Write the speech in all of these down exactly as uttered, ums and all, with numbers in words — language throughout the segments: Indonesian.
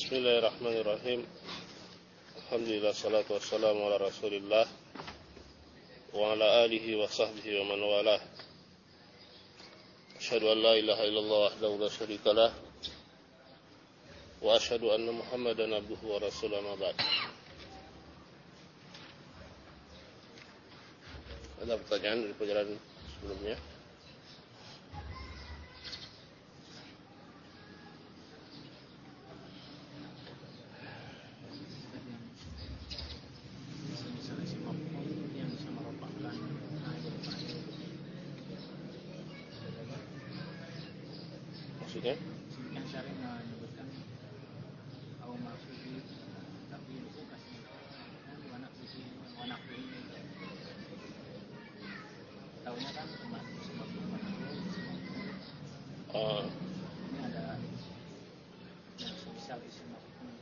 Bismillahirrahmanirrahim. Alhamdulillah, salatu wassalamu ala Rasulillah wa ala alihi wa sahbihi wa man walah. Asyhadu an la ilaha illallah wahdahu la syarika lah wa asyhadu anna Muhammadan abduhu wa rasuluhu, amma ba'd. Ada pertanyaan dari pelajaran sebelumnya? Maksudnya? Yang syar'i menyebutkan au maksudi tapi itu kasih anak sisi anak ini. Tahunya kan cuma sebab Oh. Ini ada yang spesial isim maf'ul.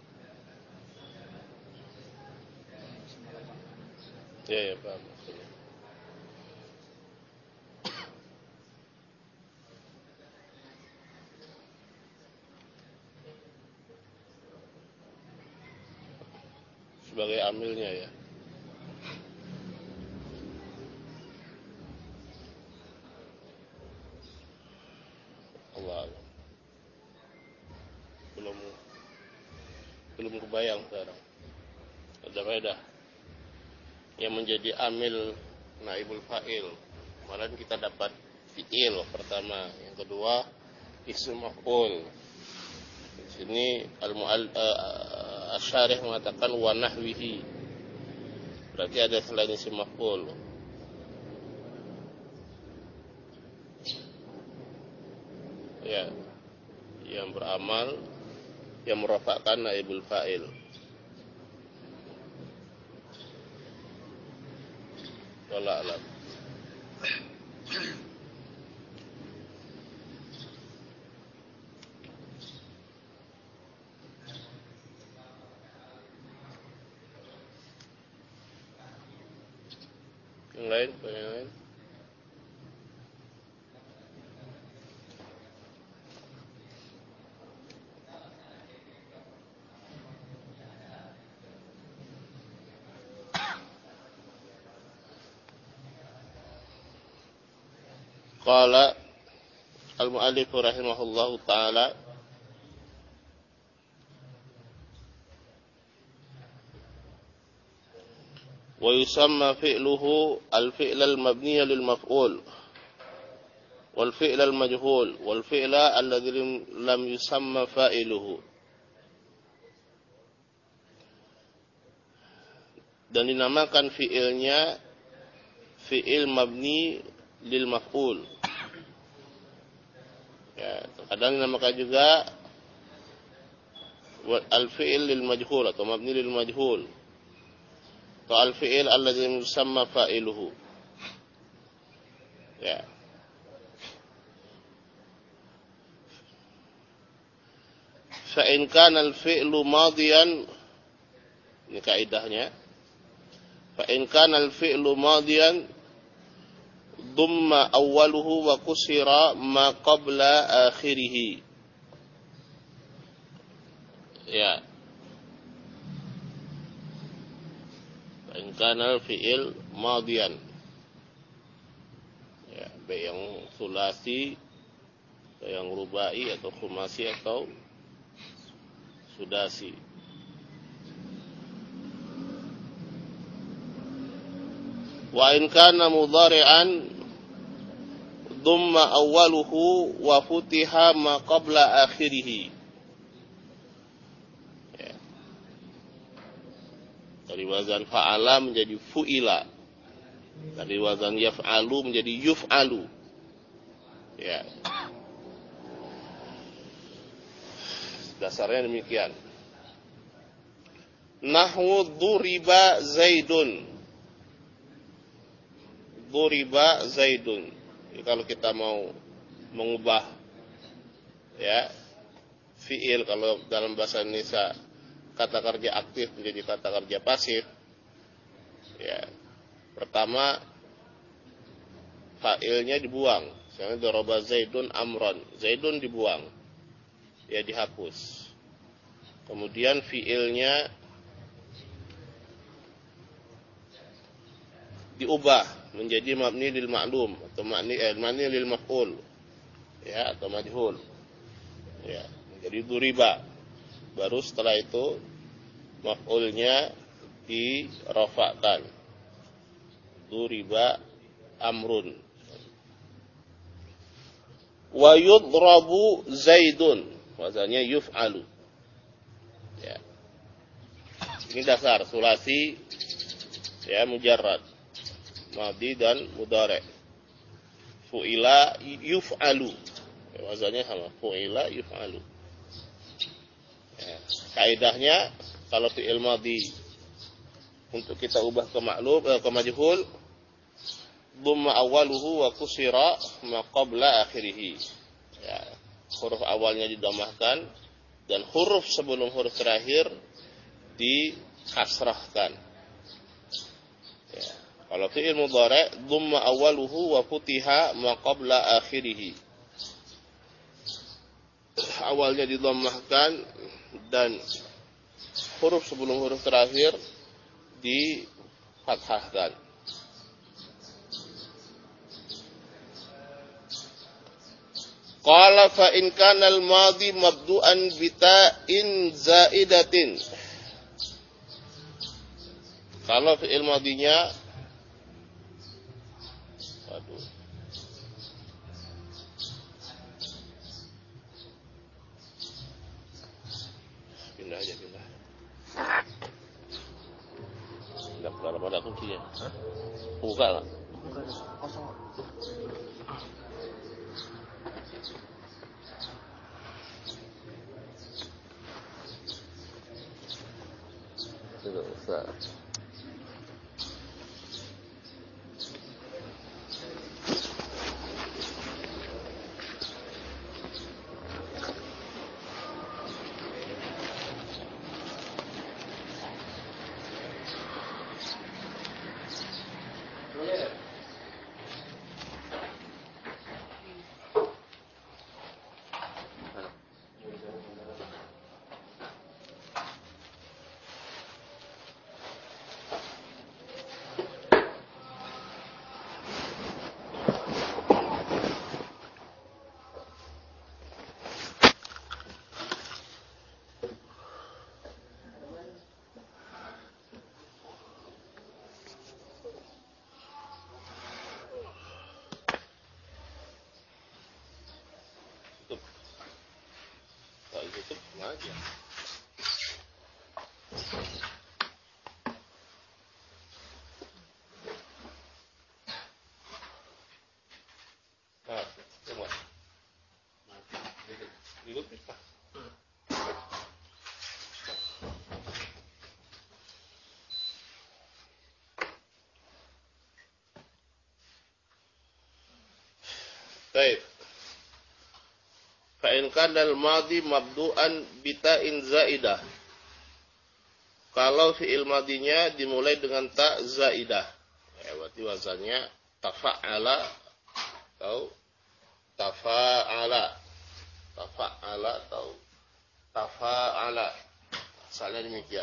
Ya, ya, paham maksudnya. Sebagai amilnya ya. Allah, belum belum kebayang sekarang. Ada beda yang menjadi amil naibul fa'il. Kemarin kita dapat fi'il pertama, yang kedua isim maf'ul. Di sini al-mu'al uh, asyarih mengatakan wa nahwihi. Berarti ada selain isim maf'ul. Ya, yang beramal, yang merafa'kan naibul fa'il. Wallahu a'lam. Yang lain, yang lain. Qala al-mu'allif rahimahullahu ta'ala wa yusamma fi'luhu al-fi'l al-mabniy lil maf'ul wal fi'l al-majhul wal fi'l alladhi lam yusamma fa'iluhu, dan dinamakan fi'ilnya fi'il mabni lil maf'ul. Ya, kadang dinamakan juga al-fi'il lil majhul atau mabni lil majhul, atau al-fi'il alladhi yusamma fa'iluhu. Ya. Fa in kana al-fi'lu madiyan, ini kaidahnya. Fa in kana al-fi'lu madiyan dumma awwaluhu wa kusira ma qabla akhirih. Ya. In kana al-fi'il madiyan. Ya, baik yang sulasi, yang rubai atau khumasi atau sudasi. Wa in kana mudhari'an dumma awwaluhu wa futiha ma qabla akhirih. Ya. Dari wazan fa'ala menjadi fu'ila. Dari wazan yaf'alu menjadi yuf'alu. Ya. Dasarnya demikian. Nahwu duriba Zaidun. Duriba Zaidun. Jadi kalau kita mau mengubah ya fiil, kalau dalam bahasa Indonesia kata kerja aktif menjadi kata kerja pasif, ya pertama fa'ilnya dibuang. Misalnya daraba Zaidun amron, Zaidun dibuang, ya dihapus. kemudian fiilnya diubah menjadi mabni lil ma'lum atau mabni eh, mabni lil maf'ul, ya, atau majhul, ya, menjadi duriba. Baru setelah itu maf'ulnya dirafa'kan, duriba amrun. Wa yudrabu zaidun, wazannya yuf'alu, ya. Ini dasar sulasi, ya, mujarrad, madhi dan mudhari'. Fu'ila yuf'alu, ya, wazannya sama, fu'ila yuf'alu, ya. Kaidahnya kalau fi'il madhi untuk kita ubah ke maklum, eh, ke majhul, dhamma awaluhu wa kusira ma qabla akhirih. Ya, huruf awalnya didhammahkan dan huruf sebelum huruf terakhir dikasrahkan. Ya. Kalau fi'il mudhari' dhamma awaluhu wa futiha ma qabla akhirih. Awalnya didhammahkan dan huruf sebelum huruf terakhir difathahkan. Qala fa in kana al-madhi mabdu'an bi ta'in zaidatin. Kalau fi'il madhinya, waduh, pindah aja, pindah. Pindah ke dalam, ada kuncinya. Hah? Buka lah. Bukan kosong. Tidak usah. Tutup aja. Nah, coba. Duduk bisa. Baik. Fa'in kanal madhi mabdu'an bita'in zaidah. Kalau fi'il madhinya dimulai dengan ta zaidah, ya, berarti wazannya tafa'ala atau tafa'ala, tafa'ala atau tafa'ala. Asalnya demikian.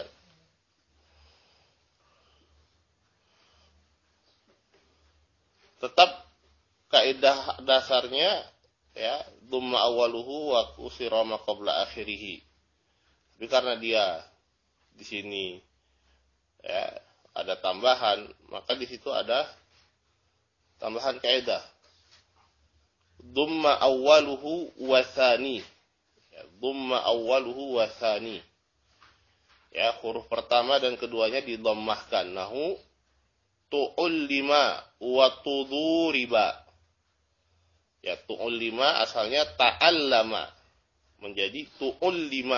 Tetap kaidah dasarnya, ya, dhamma awaluhu wa kusira ma qabla akhirih. Tapi karena dia di sini, ya, ada tambahan, maka di situ ada tambahan kaidah. Dhamma awaluhu wa tsani. Ya, dhamma awaluhu wa tsani. Ya, huruf pertama dan keduanya didhammahkan. Nahu tu'ullima wa tuduriba. Ya, tu'ullima asalnya ta'allama menjadi tu'ullima.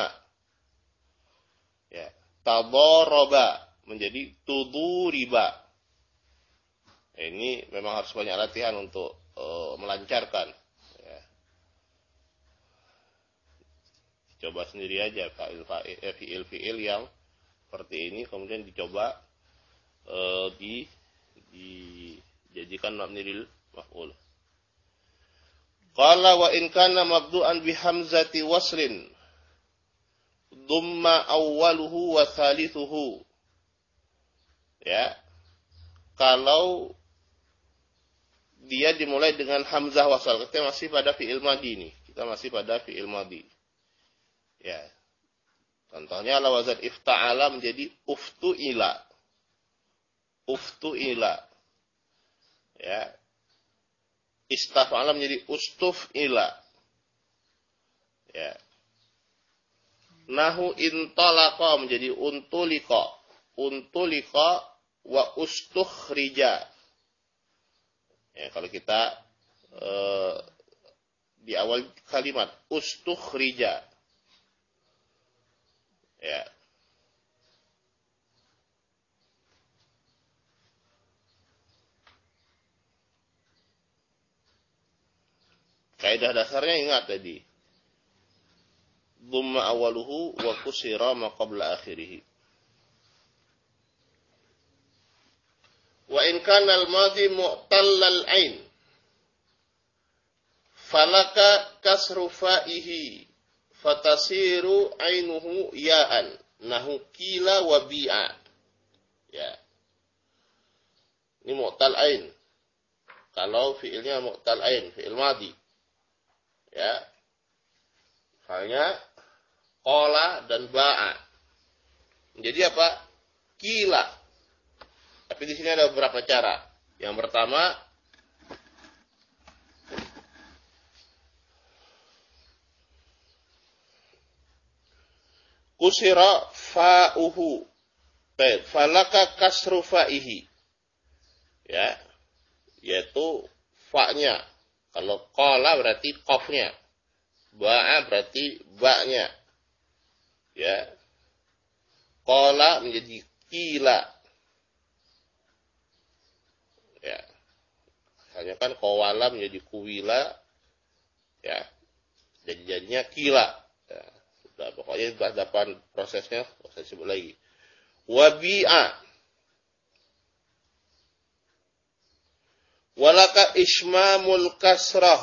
Ya, tadaraba menjadi tuduriba. Ya, ini memang harus banyak latihan untuk uh, melancarkan. Ya. Coba sendiri aja fi'il-fi'il yang seperti ini, kemudian dicoba uh, di dijadikan mabni lil maf'ul. Qala wa in kana mabdu'an bi hamzati waslin dumma awwaluhu wa thalithuhu. Ya. Kalau dia dimulai dengan hamzah wasal, kita masih pada fi'il madhi nih. Kita masih pada fi'il madhi. Ya. Contohnya ala wazan ifta'ala menjadi uftu'ila. Uftu'ila. Ya. Istaf'ala menjadi ustuf'ila. Ya. Nahu intalaqa menjadi untulika. Untulika wa ustukhrija. Ya, kalau kita eh, di awal kalimat ustukhrija. Ya. Kaidah dasarnya ingat tadi. Dhamma awaluhu wa kusira ma qabla akhirih. Wa in kana al-madhi mu'tallal ain falaka kasru fa'ihi fatasiru ainuhu ya'an nahu kila wa bi'a. Ya. Ini mu'tal ain. Kalau fi'ilnya mu'tal ain, fi'il madhi. Ya. Halnya qala dan ba'a. Jadi apa? Kila. Tapi di sini ada beberapa cara. Yang pertama, kusira fa'uhu. Baik, falaka kasru fa'ihi. Ya. Yaitu fa'nya. Kalau qala berarti qafnya. Ba'a berarti ba'nya. Ya. Qala menjadi kila. Ya. Hanya kan qawala menjadi kuwila. Ya. Jadi jadinya kila. Ya. Sudah, pokoknya depan prosesnya saya sebut lagi. Wabi'a. Walaka ismamul kasrah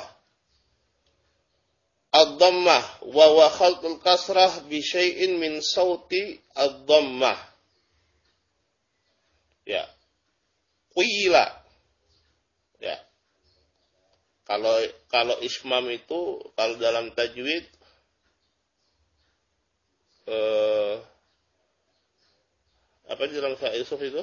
ad-dhammah wa wa khaltul kasrah bi syai'in min sauti ad-dhammah. Ya. Qila. Ya. Kalau kalau ismam itu kalau dalam tajwid eh apa di dalam Sa'id Yusuf itu?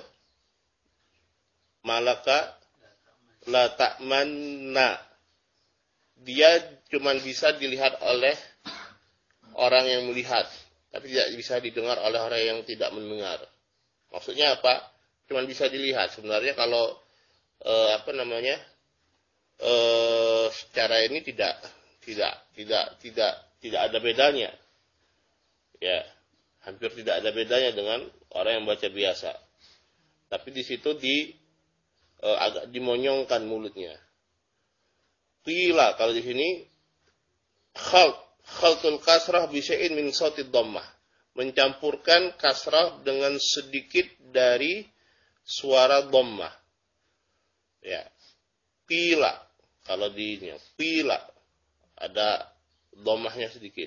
Malaka la ta'manna. Dia cuma bisa dilihat oleh orang yang melihat, tapi tidak bisa didengar oleh orang yang tidak mendengar. Maksudnya apa? Cuma bisa dilihat. Sebenarnya kalau eh, apa namanya? Eh, secara ini tidak tidak tidak tidak tidak ada bedanya. Ya, hampir tidak ada bedanya dengan orang yang baca biasa. Tapi di situ di eh, agak dimonyongkan mulutnya. Qila, kalau di sini khalt khaltul kasrah bi syai'in min sautid dhammah, mencampurkan kasrah dengan sedikit dari suara dhammah. Ya. Qila, kalau di ini qila ada dhammahnya sedikit.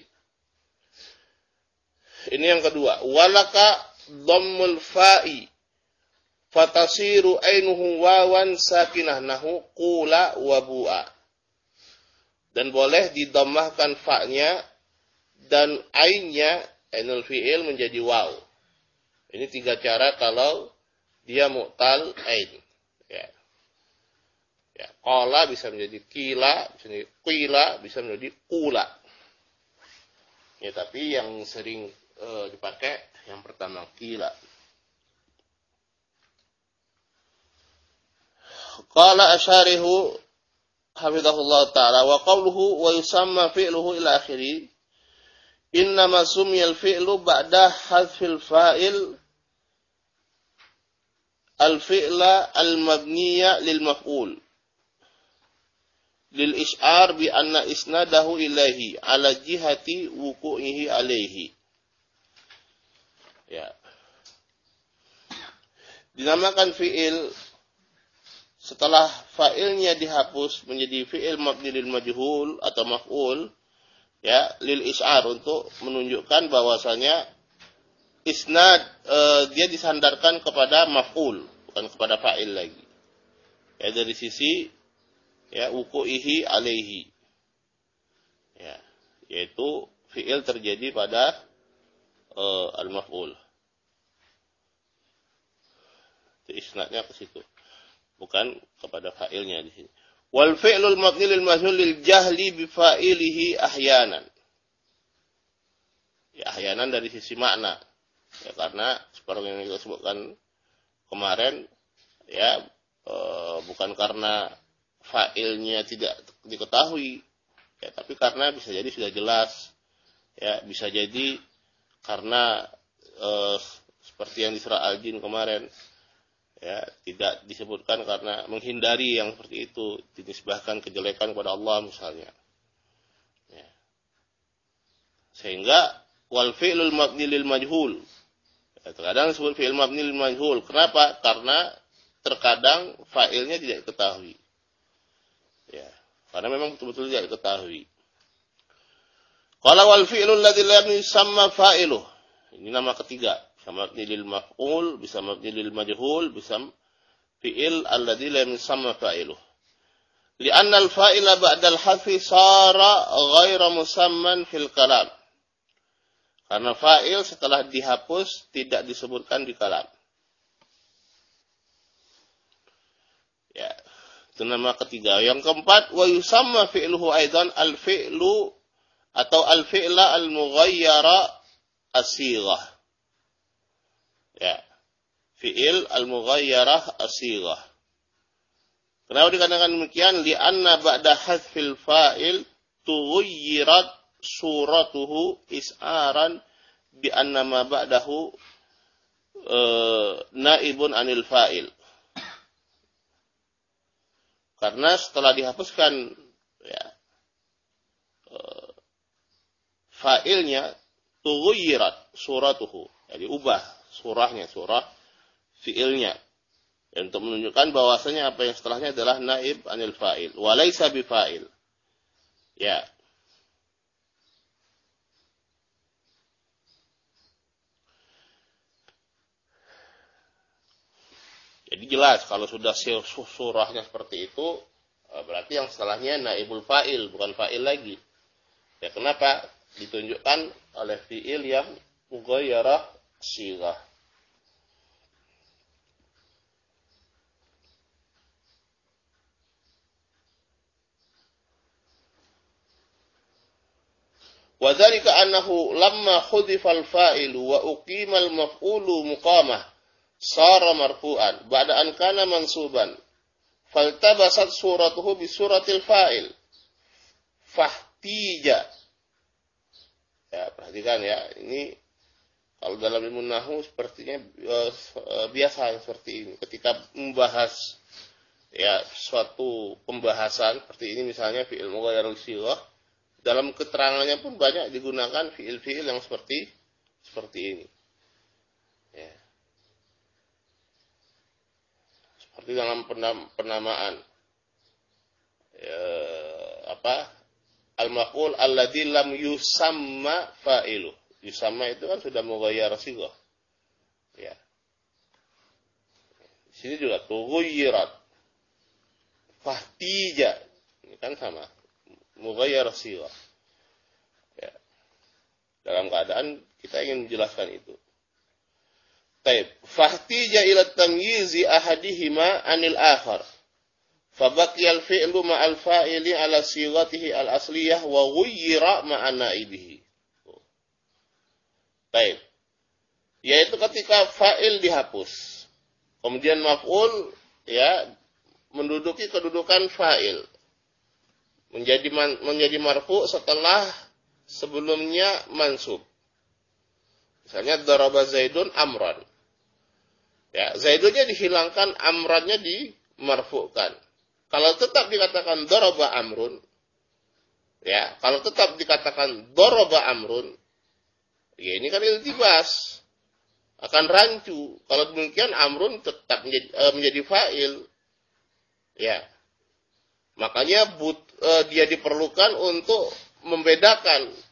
Ini yang kedua, walaka dhammul fa'i fatasiru ainuhu wawan sakinah nahu qula wa bu'a. Dan boleh didammahkan fa-nya dan ainnya, ainul fi'il menjadi waw. Ini tiga cara kalau dia mu'tal ain. Ya. Ya, qala bisa menjadi kila, bisa menjadi qila, bisa menjadi qula. Ya, tapi yang sering uh, dipakai yang pertama kila. Qala asyarihu hafizahullah ta'ala wa qawluhu wa yusamma fi'luhu ila akhiri innama sumiyal fi'lu ba'da hadfil fa'il al-fi'la al-mabniya lil maf'ul lil ish'ar bi anna isnadahu ilahi ala jihati wuku'ihi alaihi. Ya. Dinamakan fi'il setelah fa'ilnya dihapus menjadi fi'il mabni lil majhul atau maf'ul ya lil is'ar, untuk menunjukkan bahwasanya isnad e, dia disandarkan kepada maf'ul, bukan kepada fa'il lagi. Ya, dari sisi ya wuku'ihi alaihi. Ya, yaitu fi'il terjadi pada e, al-maf'ul. Isnadnya ke situ, bukan kepada fa'ilnya di sini. Wal fi'lul mabni lil majhul lil jahli bi fa'ilihi ahyanan. Ya, ahyanan dari sisi makna. Ya, karena seperti yang kita sebutkan kemarin, ya e, bukan karena fa'ilnya tidak diketahui, ya, tapi karena bisa jadi sudah jelas, ya, bisa jadi karena e, seperti yang di surah Al-Jin kemarin, ya, tidak disebutkan karena menghindari yang seperti itu, dinisbahkan kejelekan kepada Allah misalnya. Ya. Sehingga wal fi'lul mabni lil majhul, ya, terkadang disebut fi'il mabni lil majhul. Kenapa? Karena terkadang fa'ilnya tidak diketahui. Ya, karena memang betul-betul tidak diketahui. Qala wal fi'lul ladzi lam yusamma fa'iluh. Ini nama ketiga. Bisa mabni lil maf'ul, bisa mabni lil majhul, bisa fi'il alladzi lam yusamma fa'iluh. Li'anna al-fa'ila ba'da al-hadfi sara ghaira musamman fil kalam. Karena fa'il setelah dihapus tidak disebutkan di kalam. Ya, itu nama ketiga. Yang keempat, wa yusamma fi'luhu aidan al-fi'lu atau al-fi'la al-mughayyara as-sighah. Ya, fi'il al-mughayyarah as-sighah. Kenapa dikatakan demikian? Li'anna ba'da hadfil fa'il tughayyirat suratuhu is'aran bi anna ma ba'dahu e, naibun anil fa'il. Karena setelah dihapuskan, ya, e, fa'ilnya tughayyirat suratuhu, jadi ubah surahnya, surah fi'ilnya, untuk menunjukkan bahwasanya apa yang setelahnya adalah naib anil fa'il, walaysa bi fa'il. Ya. Jadi jelas kalau sudah surahnya seperti itu, berarti yang setelahnya naibul fa'il, bukan fa'il lagi. Ya, kenapa? Ditunjukkan oleh fi'il yang mughayyarah sighah. Wa dzalika annahu lamma khudifa al-fa'ilu wa uqima al-maf'ulu muqamah sara marfu'an ba'da an kana mansuban faltabasat suratuhu bi suratil fa'il fahtija. Ya, perhatikan ya, ini kalau dalam ilmu nahwu sepertinya uh, biasa seperti ini ketika membahas ya suatu pembahasan seperti ini, misalnya fi'il mughayyarul sighah, dalam keterangannya pun banyak digunakan fi'il-fi'il yang seperti seperti ini. Ya. Seperti dalam penam, penamaan ya, apa al-maf'ul alladzi lam yusamma fa'ilu. Yusamma itu kan sudah mughayyar sighah. Ya. Di sini juga tughayyirat. Fahtija. Ini kan sama. Mughayyar sighah. Ya. Dalam keadaan kita ingin menjelaskan itu. Taib. Fahtija ila tamyizi ahadihima anil akhar. Fabaqiyal fi'lu ma'al fa'ili ala sighatihi al-asliyah wa ghayyira ma'a naibihi. Taib. Yaitu ketika fa'il dihapus. Kemudian maf'ul ya menduduki kedudukan fa'il. Menjadi man, menjadi marfu' setelah sebelumnya mansub. Misalnya daraba Zaidun amran. Ya, Zaidunnya dihilangkan, amrannya dimarfu'kan. Kalau tetap dikatakan daraba amrun, ya, kalau tetap dikatakan daraba amrun, ya ini kan iltibas, akan rancu. Kalau demikian amrun tetap menjadi, uh, menjadi fa'il. Ya. Makanya but, uh, dia diperlukan untuk membedakan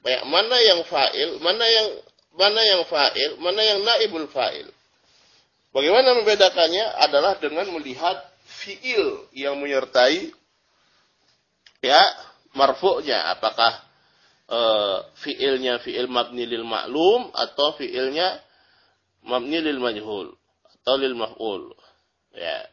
Ya, mana yang fa'il, mana yang mana yang fa'il, mana yang naibul fa'il. Bagaimana membedakannya adalah dengan melihat fi'il yang menyertai ya marfu'nya, apakah e, fi'ilnya fi'il mabni lil ma'lum atau fi'ilnya mabni lil majhul atau lil maf'ul. Ya.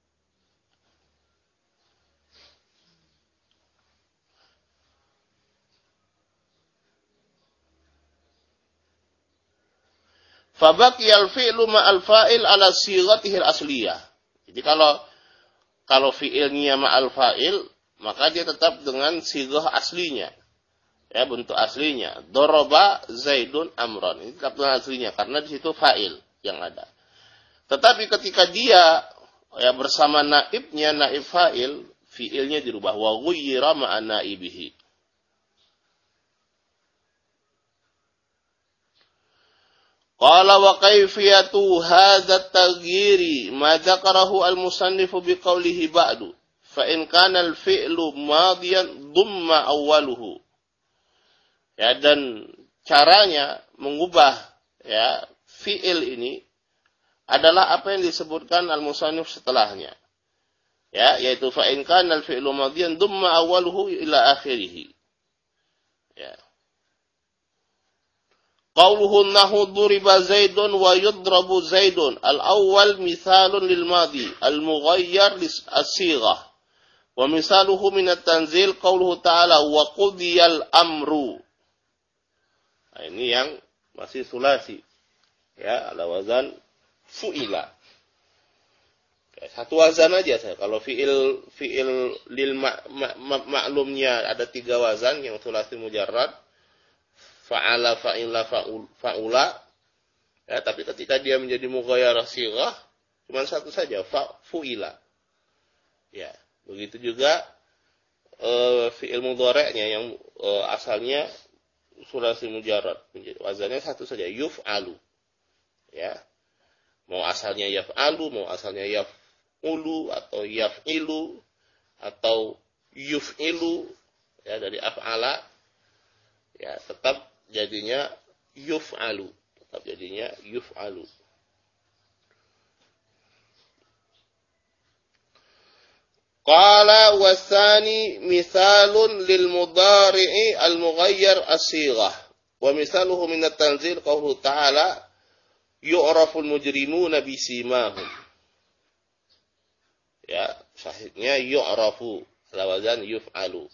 Fabaqiyal fi'lu ma'al fa'il ala sighatihi al-asliyah. Jadi kalau kalau fi'ilnya ma'al fa'il, maka dia tetap dengan sighah aslinya. Ya, bentuk aslinya. Daraba Zaidun Amran. Ini tetap dengan aslinya karena di situ fa'il yang ada. Tetapi ketika dia ya bersama naibnya, naib fa'il, fi'ilnya dirubah wa ghayyira ma'a naibihi. Qala wa kayfiyatu hadha at-taghyiri ma dzakarahu al-musannifu biqaulihi ba'du fa in kana al-fi'lu madiyan dhamma awwaluhu. Ya, dan caranya mengubah ya fi'il ini adalah apa yang disebutkan al-musannif setelahnya. Ya, yaitu fa in kana al-fi'lu madiyan dhamma awwaluhu ila akhirih. Ya. Qauluhu nahu duriba Zaidun wa yudrabu Zaidun. Al-awwal mithalun lil madi, al-mughayyar lis-sighah. Wa misaluhu min at-tanzil qauluhu ta'ala wa qudiyal amru. Nah, ini yang masih sulasi. Ya, ala wazan fu'ila. Ya, satu wazan aja saya. Kalau fi'il fi'il lil ma'lumnya ma, ma, ada tiga wazan yang sulasi mujarrad. Fa'ala, fa'ila, fa'ul, fa'ula. Ya, tapi ketika dia menjadi mughayyarah sighah, cuma satu saja, fa'fu'ila. Ya, begitu juga e, fi'il mudhari'nya yang e, asalnya sulasi mujarrad, wazannya satu saja, yuf'alu. Ya. Mau asalnya yaf'alu, mau asalnya yaf'ulu atau yaf'ilu atau yuf'ilu ya dari af'ala ya tetap jadinya yuf'alu, tetap jadinya yuf'alu. Qala wasani mithalun lil mudhari'i al mughayyar as-sighah wa mithaluhu min at-tanzil qawluhu ta'ala yu'raful mujrimuna bisimahum. Ya, sahihnya yu'rafu ala wazan yuf'alu.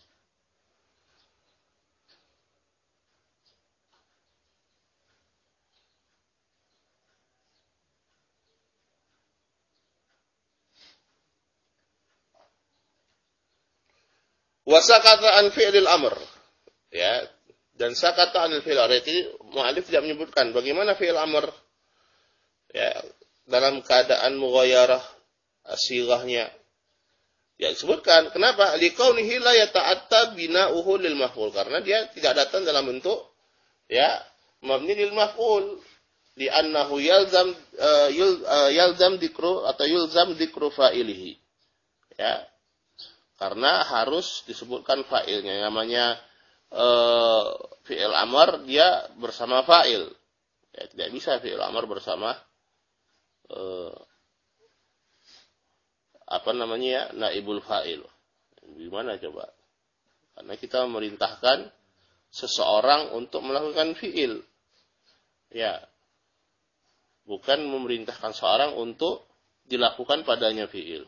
Wa sakata an fi'lil amr. Ya, dan sakata an fi'lil amr. Jadi mu'alif tidak menyebutkan bagaimana fi'il amr ya dalam keadaan mughayyarah sighahnya. Ya disebutkan kenapa? Liqaunihi la yata'atta bina'uhu lil maf'ul, karena dia tidak datang dalam bentuk ya mabni lil maf'ul, li'annahu yalzam uh, yul, uh, yalzam dzikru atau yulzam dzikru fa'ilihi. Ya. Karena harus disebutkan fa'ilnya. Namanya uh, fi'il amr dia bersama fa'il. Ya, tidak bisa fi'il amr bersama uh, apa namanya ya naibul fa'il. Gimana coba? Karena kita memerintahkan seseorang untuk melakukan fi'il. Ya. Bukan memerintahkan seorang untuk dilakukan padanya fi'il.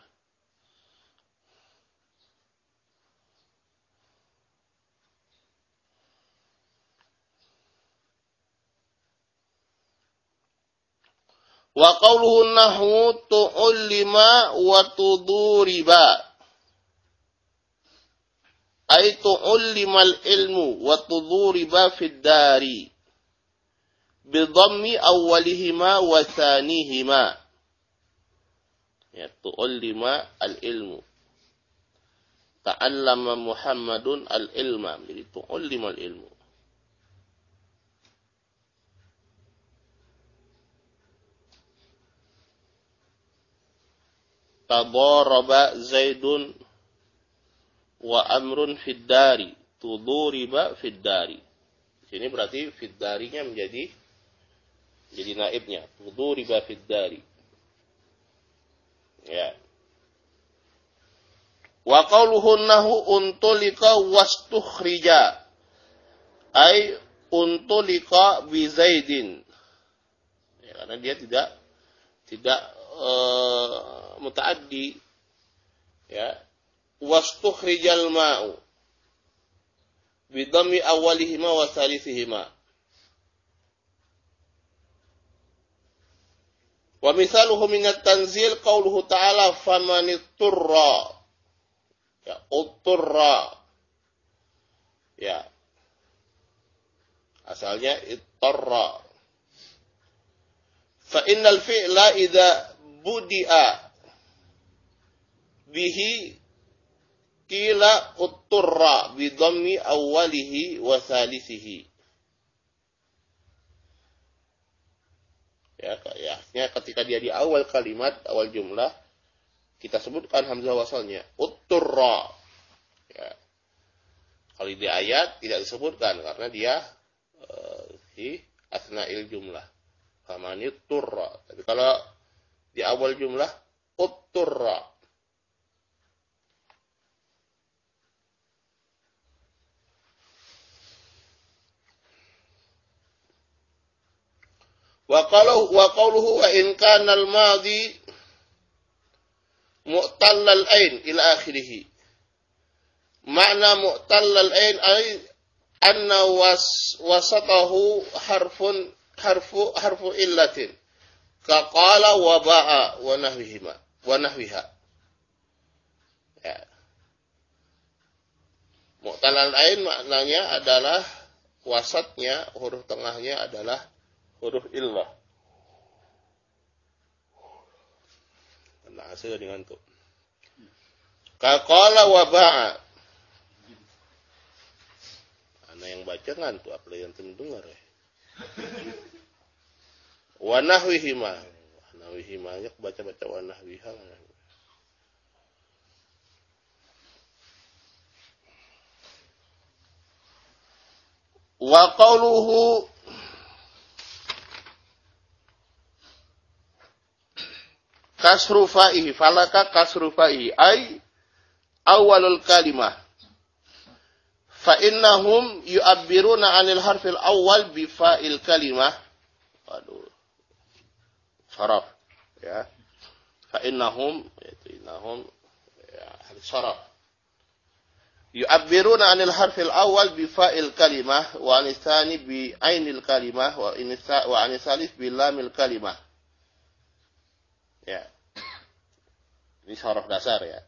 Wa qawluhu nahwu tu'ullima wa tuduriba. Ay tu'ullimal ilmu wa tuduriba fid dari. Bidhammi awwalihima wa thanihima. Ya, tu'ullima al-ilmu. Ta'allama Muhammadun al-ilma. Jadi tu'ullima al-ilmu. Tadaraba Zaidun wa Amrun fid dari. Tuduriba fid dari. Sini berarti fiddarinya menjadi jadi naibnya. Duriba fiddari. Ya. Wa qauluhu nahu untulika wastukhrija. Ai untulika bi Zaidin. Ya, karena dia tidak tidak uh, mutaaddi. Ya. Wastukhrijal ma'u. Bidhammi awalihima wa salisihima. Wa misaluhu minat tanzil qauluhu ta'ala famanitturra. Ya, utturra. Ya. Asalnya ittarra. Fa innal fi'la idza budi'a bihi qila utturra bi dhammi awwalihi wa salisihi. Ya, ya, ketika dia di awal kalimat, awal jumlah, kita sebutkan hamzah wasalnya utturra. Ya. Kalau di ayat tidak disebutkan karena dia uh, di asna'il jumlah. Famanit turra. Tapi kalau di awal jumlah utturra. Wa qaluhu wa qauluhu wa in kana al-madhi mu'tallal ain ila akhirih. Makna mu'tallal ain ay anna was wasatahu harfun harfu harfu illatin ka qala wa ba'a wa nahwihima wa nahwiha. Ya. Mu'tallal ain maknanya adalah wasatnya, huruf tengahnya adalah huruf illah. Nah, hasil dengan itu. Kaqala wa ba'a. Ana yang baca ngantuk, apa yang dengar ya. Wa nahwihima. Nahwihima nya baca-baca wa nahwiha. Wa qauluhu kasru fa'ihi falaka kasru fa'ihi ay awalul kalimah fa innahum yu'abbiruna 'anil harfil awwal bi fa'il kalimah. Waduh, saraf ya, fa innahum yaitu innahum ya, harf saraf yu'abbiruna 'anil harfil awwal bi fa'il kalimah wa 'anil tsani bi ainil kalimah wa inisa wa 'anil salis bi lamil kalimah. Ya. Ini saraf dasar ya.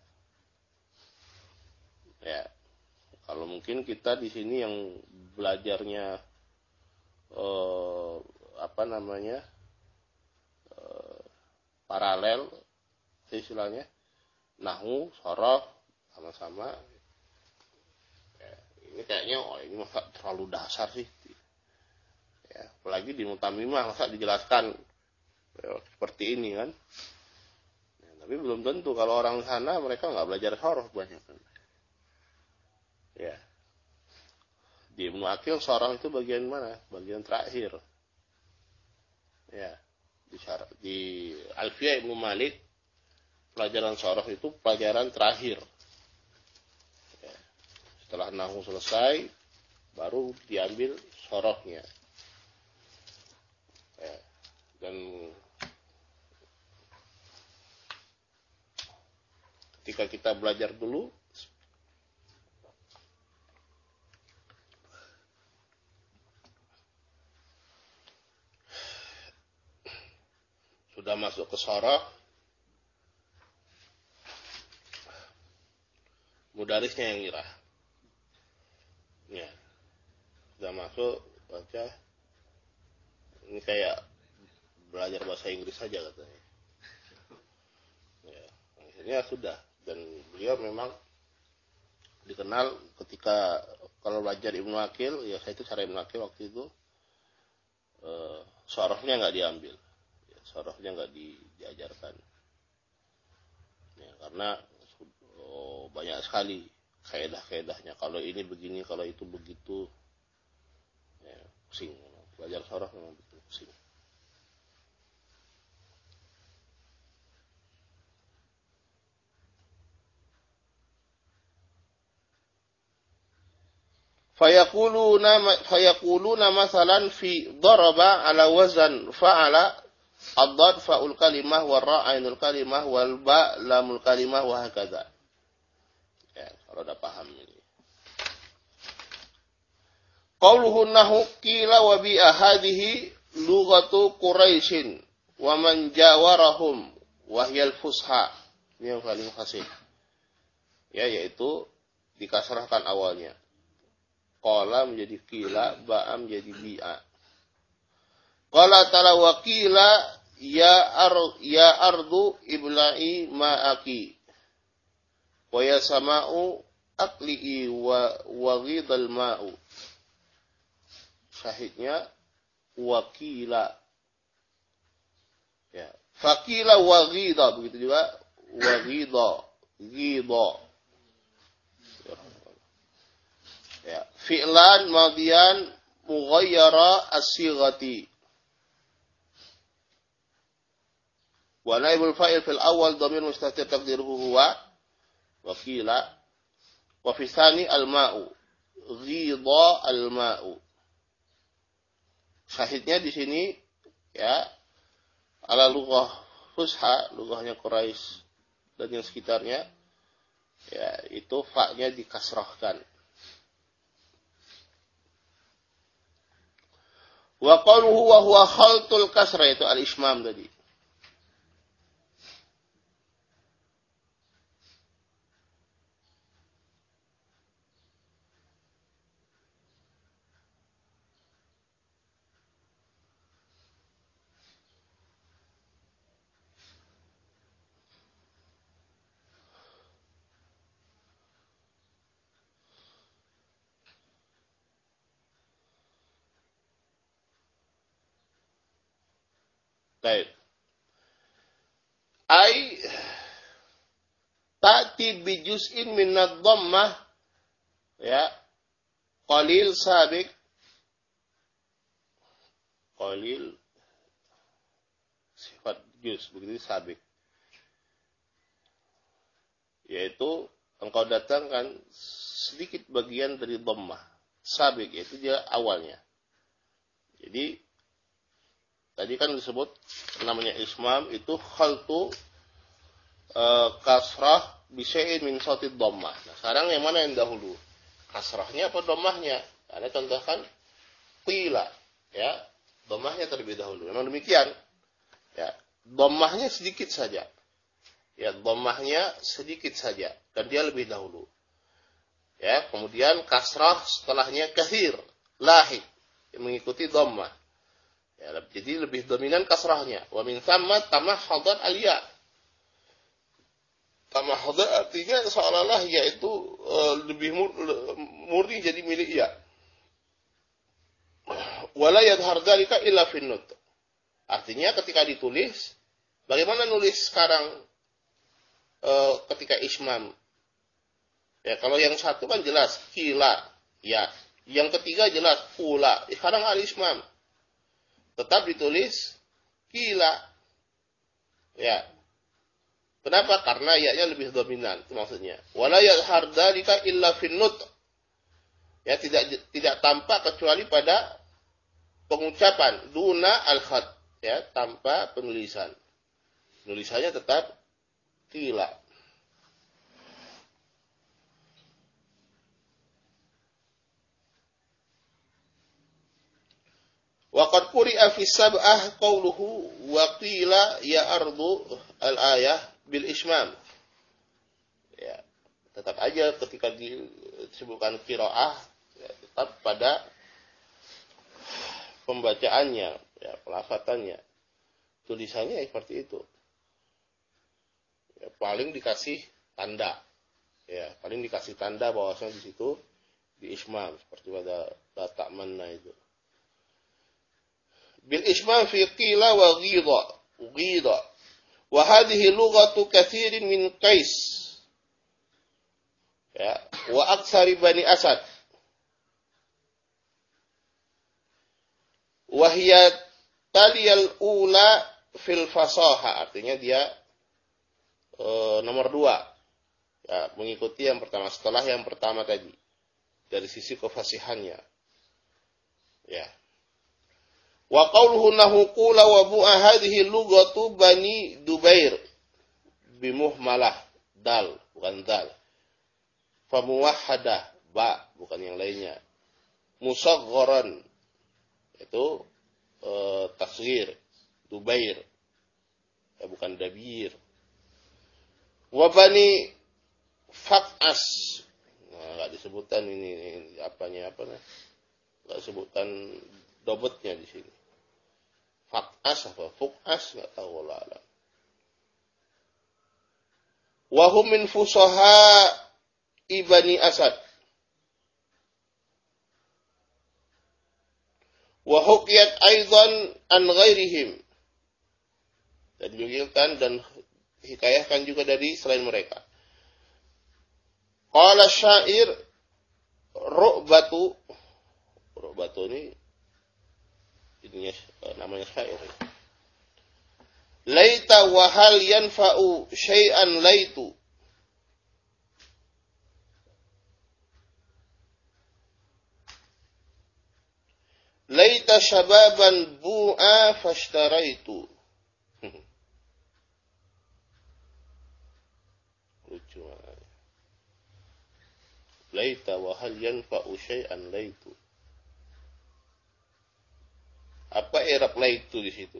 Ya. Kalau mungkin kita di sini yang belajarnya eh, apa namanya? Eh, paralel istilahnya. Nahwu, saraf sama-sama. Ya. Ini kayaknya oh ini masa terlalu dasar sih. Ya, apalagi di mutamimah masa dijelaskan ya, seperti ini kan. Ya, tapi belum tentu kalau orang sana mereka nggak belajar sorof banyak kan. Ya. Di Ibnu Aqil sorof itu bagian mana? Bagian terakhir. Ya. Di, di Alfiyah Ibnu Malik pelajaran sorof itu pelajaran terakhir. Ya. Setelah nahwu selesai baru diambil sorofnya. Ya. Dan ketika kita belajar dulu sudah masuk ke sorof, mudarisnya yang nyerah. Ya, sudah masuk baca. Ini kayak belajar bahasa Inggris saja katanya. Ya, akhirnya sudah. Dan beliau memang dikenal ketika kalau belajar Ibnu Aqil, ya saya itu cara Ibnu Aqil waktu itu eh, sorofnya nggak diambil, ya, sorofnya nggak di, diajarkan, ya, karena oh, banyak sekali kaedah-kaedahnya. Kalau ini begini, kalau itu begitu. Ya, pusing. Belajar soroh memang betul pusing. Fayaquluna fayaquluna masalan fi daraba ala wazan fa'ala ad-dad fa'ul kalimah wa ra ainul kalimah wal ba lamul kalimah wa hakadha. Ya, kalau udah paham ini. Qauluhu nahu qila wa bi ahadihi lughatu quraisyin wa man jawarahum wa hiyal fusha. Ini yang paling fasih. Ya, yaitu dikasrahkan awalnya. Qala menjadi qila, ba'a menjadi bi'a. Qala ta'ala wa qila ya ar ya ardu ibla'i ma'aki. Wa ya sama'u aqli'i wa wa ghidal ma'u. Syahidnya wa qila. Ya, faqila wa ghida, begitu juga wa ghida, ghida. Ya, fi'lan madian mughayyara as-sighati. Wa naibul fa'il fil awal dhamir mustatir taqdiruhu huwa wa qila wa fi tsani al-ma'u ghidha al-ma'u. Syahidnya di sini ya ala lughah fusha, lughahnya Quraisy dan yang sekitarnya ya itu fa-nya dikasrahkan. Wa qaluhu wa huwa khaltul kasra, itu al-ismam tadi. Baik. Ai ta'ti bi juz'in min ad-dhammah ya qalil sabiq qalil sifat juz begitu sabiq, yaitu engkau datangkan sedikit bagian dari dhammah sabiq, yaitu dia awalnya. Jadi tadi kan disebut namanya ismam itu khaltu e, kasrah bisyai'in min sautid dhammah. Nah, sekarang yang mana yang dahulu? Kasrahnya apa dhammahnya? Anda contohkan qila, ya. Dhammahnya terlebih dahulu. Memang demikian. Ya, dhammahnya sedikit saja. Ya, dhammahnya sedikit saja dan dia lebih dahulu. Ya, kemudian kasrah setelahnya katsir, lahik yang mengikuti dhammah. Ya, jadi lebih dominan kasrahnya. Wa min thamma tamahhadat al-ya. Tamahhadat artinya seolah-olah ya itu uh, lebih mur, murni jadi milik ya. Wala yadhhar dzalika illa fin nut. Artinya ketika ditulis, bagaimana nulis sekarang uh, ketika ismam? Ya, kalau yang satu kan jelas kila, ya. Yang ketiga jelas pula. Sekarang al-ismam tetap ditulis kila. Ya. Kenapa? Karena ya-nya lebih dominan, itu maksudnya. Wala yadhhar dzalika illa fin nut. Ya, tidak tidak tampak kecuali pada pengucapan duna al-khat, ya, tanpa penulisan. Penulisannya tetap kila. Waqad quri'a fi sab'ah qawluhu wa qila ya ardu al-ayah bil ismam. Ya, tetap aja ketika disebutkan qiraah ya, tetap pada pembacaannya, ya, pelafatannya. Tulisannya ya, seperti itu. Ya, paling dikasih tanda. Ya, paling dikasih tanda bahwasanya di situ di ismam seperti pada letak mana itu. Bil ismam fi qila wa ghidha ghidha wa hadhihi lughatu katsirin min Qais ya wa aktsari bani Asad. Wahiyat taliyal ula fil fasaha, artinya dia e, nomor dua, ya, mengikuti yang pertama setelah yang pertama tadi dari sisi kefasihannya. Ya. Wa qauluhu nahu qula wa bu'a hadhihi lughatu bani Dubair bimuhmalah dal bukan dal. Famuwahhadah ba bukan yang lainnya. Musaghgharan itu e, tasghir Dubair, ya, bukan Dabir. Wa bani Fak'as, nah, nggak disebutkan ini, ini apanya apa nih? Nggak disebutkan dobetnya di sini. Fak'as apa Fuk'as nggak tahu lah. Wa hum min fusaha ibani Asad. Wa hukiyat aidan an ghairihim. Dan dinukilkan dan hikayahkan juga dari selain mereka. Qala syair ru'batu, ru'batu ini ininya namanya syair. Laita wa hal yanfa'u syai'an laitu. Laita syababan bu'a fashtaraitu. Lucu. Laita wa hal yanfa'u syai'an laitu. Apa i'rab laitu di situ?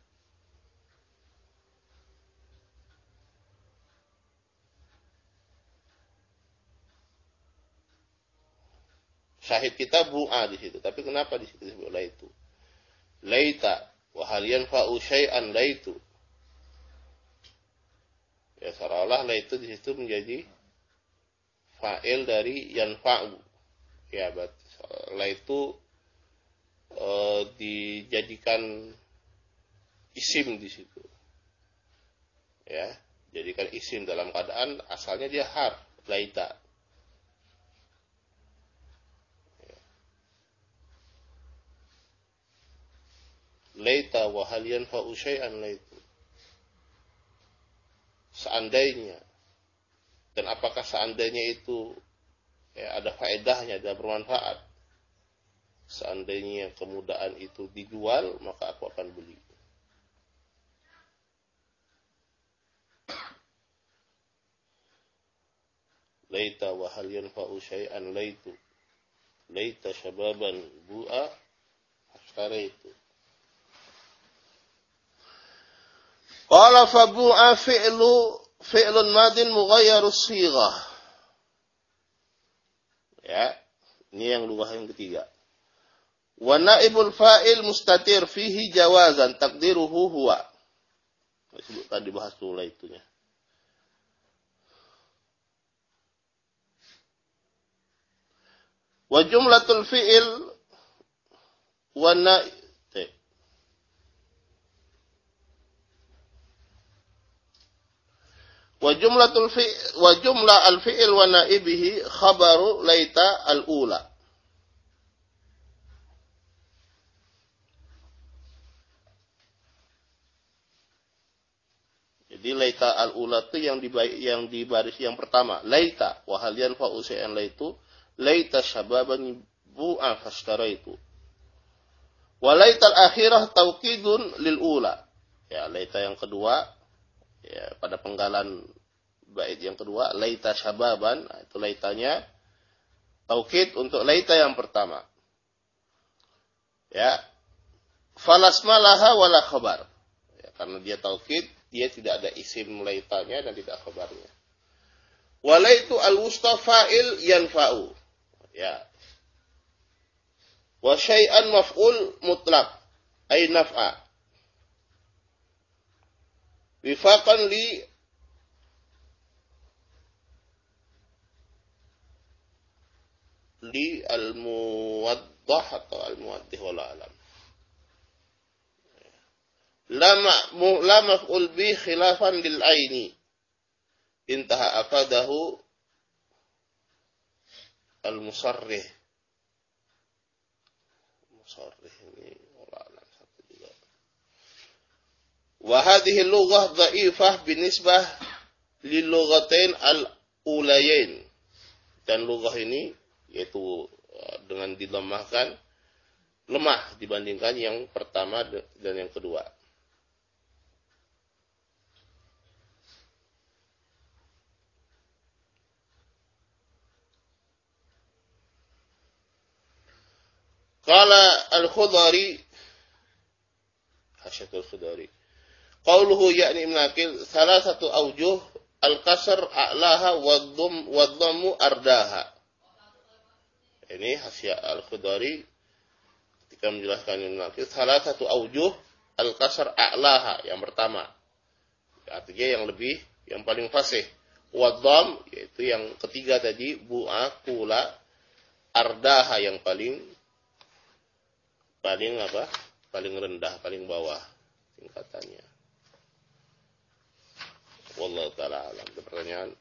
Syahid kita bu'a di situ, tapi kenapa di situ disebut laitu? Laita wa hal yanfa'u syai'an laitu. Ya, seolah-olah laitu di situ menjadi fa'il dari yanfa'u. Ya, laitu e, dijadikan isim di situ. Ya, jadikan isim dalam keadaan asalnya dia harf laita. Laita wa hal yanfa'u syai'an laitu. Seandainya, dan apakah seandainya itu ya, ada faedahnya, ada bermanfaat. Seandainya kemudahan itu dijual, maka aku akan beli. Laita wa hal yanfa'u syai'an laitu. Laita syababan bu'a astaraitu. Qala fabu'a fi'lu fi'lun madin mughayyarus shighah. Ya, ini yang lugah yang ketiga. Wa naibul fa'il mustatir fihi jawazan taqdiruhu huwa. Disebutkan dibahas dulu itunya. Wa jumlatul fi'il wa naib Wa jumlatul fi wa jumla al-fi'il wa naibihi khabaru laita al-ula. Jadi laita al-ula itu yang di yang di baris yang pertama, laita wa hal yanfa'u syai'an laitu, laita syababan bu'a fastaraitu. Wa laita al-akhirah tawkidun lil ula. Ya, laita yang kedua ya, pada penggalan bait yang kedua, laita syababan, nah, itu laitanya taukid untuk laita yang pertama. Ya. Falasmalaha wala khabar. Ya, karena dia taukid, dia tidak ada isim laitanya dan tidak khabarnya. Walaitu al-wusta fa'il yanfa'u. Ya. Wa syai'an maf'ul mutlaq, ay naf'a. Wifaqan li li al-muwaddah atau al-muwaddih wala alam. La la maf'ul bi khilafan lil aini. Intaha afadahu al-musarrih. Musarrih ini wala Wa hadhihi lughah dha'ifah binisbah lil lughatain al-ulayain. Dan lughah ini yaitu dengan dilemahkan lemah dibandingkan yang pertama dan yang kedua. Qala al-Khudari Hasyatul Khudari qauluhu ya'ni menakil salah satu aujuh al-kasr a'laha wadhum wadhamu ardaha. Ini Hasya al-Khudari ketika menjelaskan ini menakil salah satu aujuh al-kasr a'laha yang pertama. Artinya yang lebih yang paling fasih. Wadham yaitu yang ketiga tadi bu'akula ardaha yang paling paling apa? Paling rendah, paling bawah tingkatannya. Wallahu taala alam. Pertanyaan.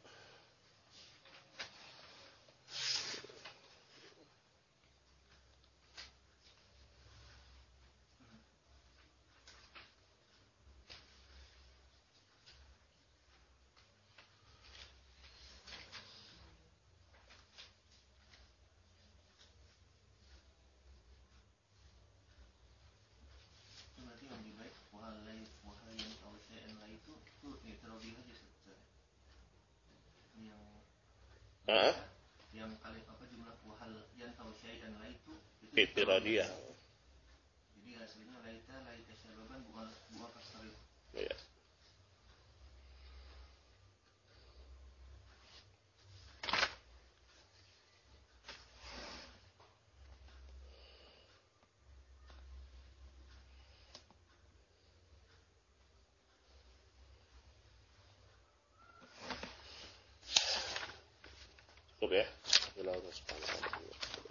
Hah? Yang kali apa jumlah wahal yang tahu syai'an la itu Fitradiah. Jadi aslinya laita laita syababan bukan bukan kasar. Ya. Cukup ya. Alhamdulillah subhanahu wa ta'ala.